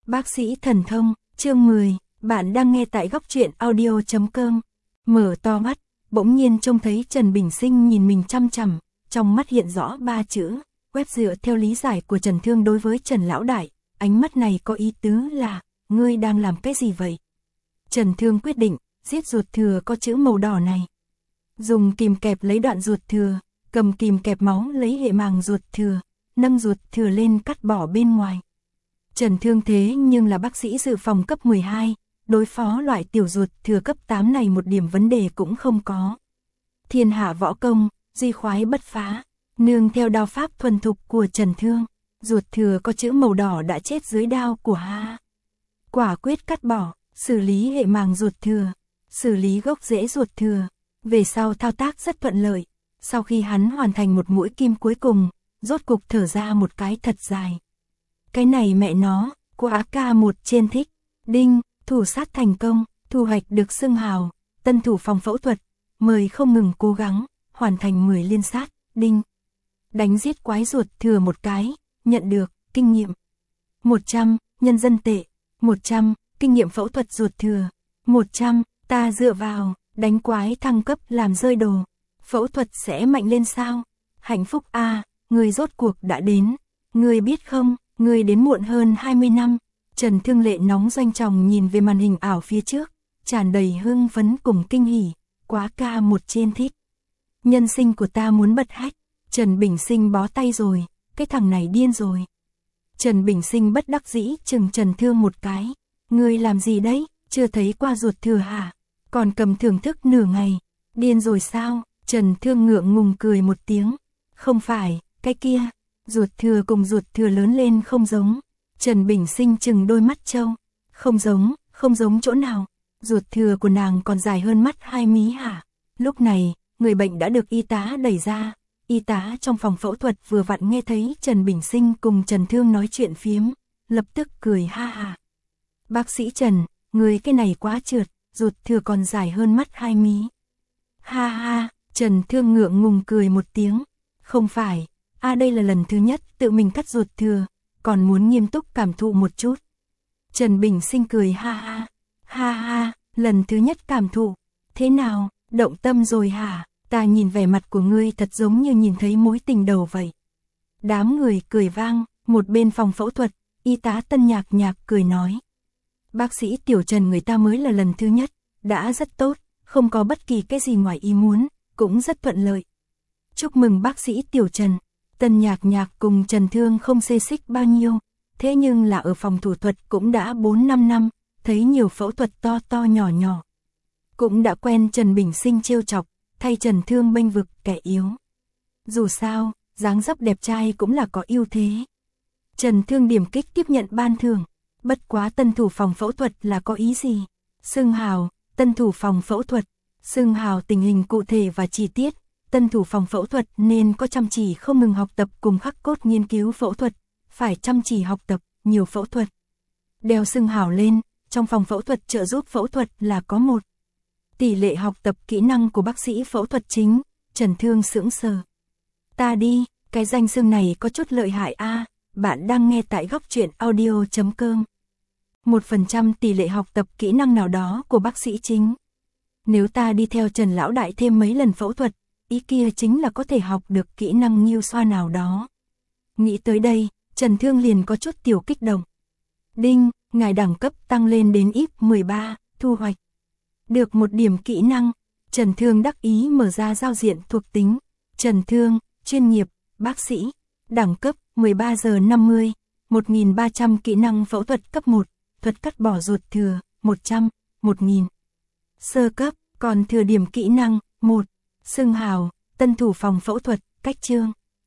Bác sĩ thần thông, chương 10, bạn đang nghe tại góc truyện audio.com. Mở to mắt, bỗng nhiên trông thấy Trần Bình Sinh nhìn mình chăm chằm, trong mắt hiện rõ 3 chữ, quét. Dựa theo lý giải của Trần Thương đối với Trần Lão Đại, ánh mắt này có ý tứ là, ngươi đang làm cái gì vậy? Trần Thương quyết định, giết ruột thừa có chữ màu đỏ này. Dùng kìm kẹp lấy đoạn ruột thừa, cầm kìm kẹp máu lấy hệ màng ruột thừa, nâng ruột thừa lên cắt bỏ bên ngoài. Trần Thương thế nhưng là bác sĩ dự phòng cấp 12, đối phó loại tiểu ruột thừa cấp 8 này một điểm vấn đề cũng không có. Thiên hạ võ công, duy khoái bất phá, nương theo đao pháp thuần thục của Trần Thương, ruột thừa có chữ màu đỏ đã chết dưới đao của Ha. Quả quyết cắt bỏ, xử lý hệ màng ruột thừa, xử lý gốc rễ ruột thừa, về sau thao tác rất thuận lợi. Sau khi hắn hoàn thành một mũi kim cuối cùng, rốt cục thở ra một cái thật dài. Cái này mẹ nó, quá ca một trên thích. Đinh, thủ sát thành công, thu hoạch được xưng hào, tân thủ phòng phẫu thuật, mời không ngừng cố gắng, hoàn thành 10 liên sát. Đinh, đánh giết quái ruột thừa một cái, nhận được, kinh nghiệm 100, nhân dân tệ, 100, kinh nghiệm phẫu thuật ruột thừa, 100, ta dựa vào, đánh quái thăng cấp làm rơi đồ, phẫu thuật sẽ mạnh lên sao? Hạnh phúc a, người rốt cuộc đã đến, người biết không, người đến muộn hơn 20 năm. Trần Thương lệ nóng doanh tròng nhìn về màn hình ảo phía trước, tràn đầy hưng phấn cùng kinh hỉ, quá ca một trên thích. Nhân sinh của ta muốn bật hách, Trần Bình Sinh bó tay rồi, cái thằng này điên rồi. Trần Bình Sinh bất đắc dĩ chừng Trần Thương một cái, ngươi làm gì đấy, chưa thấy qua ruột thừa hả, còn cầm thưởng thức nửa ngày, điên rồi sao? Trần Thương ngượng ngùng cười một tiếng, không phải, cái kia, ruột thừa cùng ruột thừa lớn lên không giống. Trần Bình Sinh chừng đôi mắt trâu, không giống chỗ nào, ruột thừa của nàng còn dài hơn mắt 2 mí hả? Lúc này, người bệnh đã được y tá đẩy ra, y tá trong phòng phẫu thuật vừa vặn nghe thấy Trần Bình Sinh cùng Trần Thương nói chuyện phiếm, lập tức cười ha ha. Bác sĩ Trần, người cái này quá trượt, ruột thừa còn dài hơn mắt 2 mí. Ha ha, Trần Thương ngượng ngùng cười một tiếng, không phải, đây là lần thứ nhất tự mình cắt ruột thừa, còn muốn nghiêm túc cảm thụ một chút. Trần Bình Sinh cười ha ha, lần thứ nhất cảm thụ, thế nào, động tâm rồi hả? Ta nhìn vẻ mặt của ngươi thật giống như nhìn thấy mối tình đầu vậy. Đám người cười vang, một bên phòng phẫu thuật, y tá Tân Nhạc Nhạc cười nói. Bác sĩ Tiểu Trần người ta mới là lần thứ nhất, đã rất tốt, không có bất kỳ cái gì ngoài ý muốn, cũng rất thuận lợi. Chúc mừng bác sĩ Tiểu Trần. Tân Nhạc Nhạc cùng Trần Thương không xê xích bao nhiêu, thế nhưng là ở phòng thủ thuật cũng đã 4-5 năm, thấy nhiều phẫu thuật to to nhỏ nhỏ. Cũng đã quen Trần Bình Sinh trêu chọc, thay Trần Thương bênh vực kẻ yếu. Dù sao, dáng dấp đẹp trai cũng là có ưu thế. Trần Thương điểm kích tiếp nhận ban thưởng, bất quá tân thủ phòng phẫu thuật là có ý gì? Xưng hào, tân thủ phòng phẫu thuật, xưng hào tình hình cụ thể và chi tiết. Tân thủ phòng phẫu thuật nên có chăm chỉ không ngừng học tập cùng khắc cốt nghiên cứu phẫu thuật, phải chăm chỉ học tập, nhiều phẫu thuật. Đeo xưng hào lên, trong phòng phẫu thuật trợ giúp phẫu thuật là có 1. Tỷ lệ học tập kỹ năng của bác sĩ phẫu thuật chính, Trần Thương sững sờ. Ta đi, cái danh xưng này có chút lợi hại a. Bạn đang nghe tại góc truyện audio.com. 1% tỷ lệ học tập kỹ năng nào đó của bác sĩ chính. Nếu ta đi theo Trần Lão Đại thêm mấy lần phẫu thuật, ý kia chính là có thể học được kỹ năng nghiêu xoa nào đó. Nghĩ tới đây, Trần Thương liền có chút tiểu kích động. Đinh, ngài đẳng cấp tăng lên đến IP13, thu hoạch. Được 1 điểm kỹ năng, Trần Thương đắc ý mở ra giao diện thuộc tính. Trần Thương, chuyên nghiệp, bác sĩ, đẳng cấp 13 giờ 50, 1300 kỹ năng phẫu thuật cấp 1, thuật cắt bỏ ruột thừa, 100, 1000. Sơ cấp, còn thừa điểm kỹ năng, 1. Xưng hào, tân thủ phòng phẫu thuật, cách chương.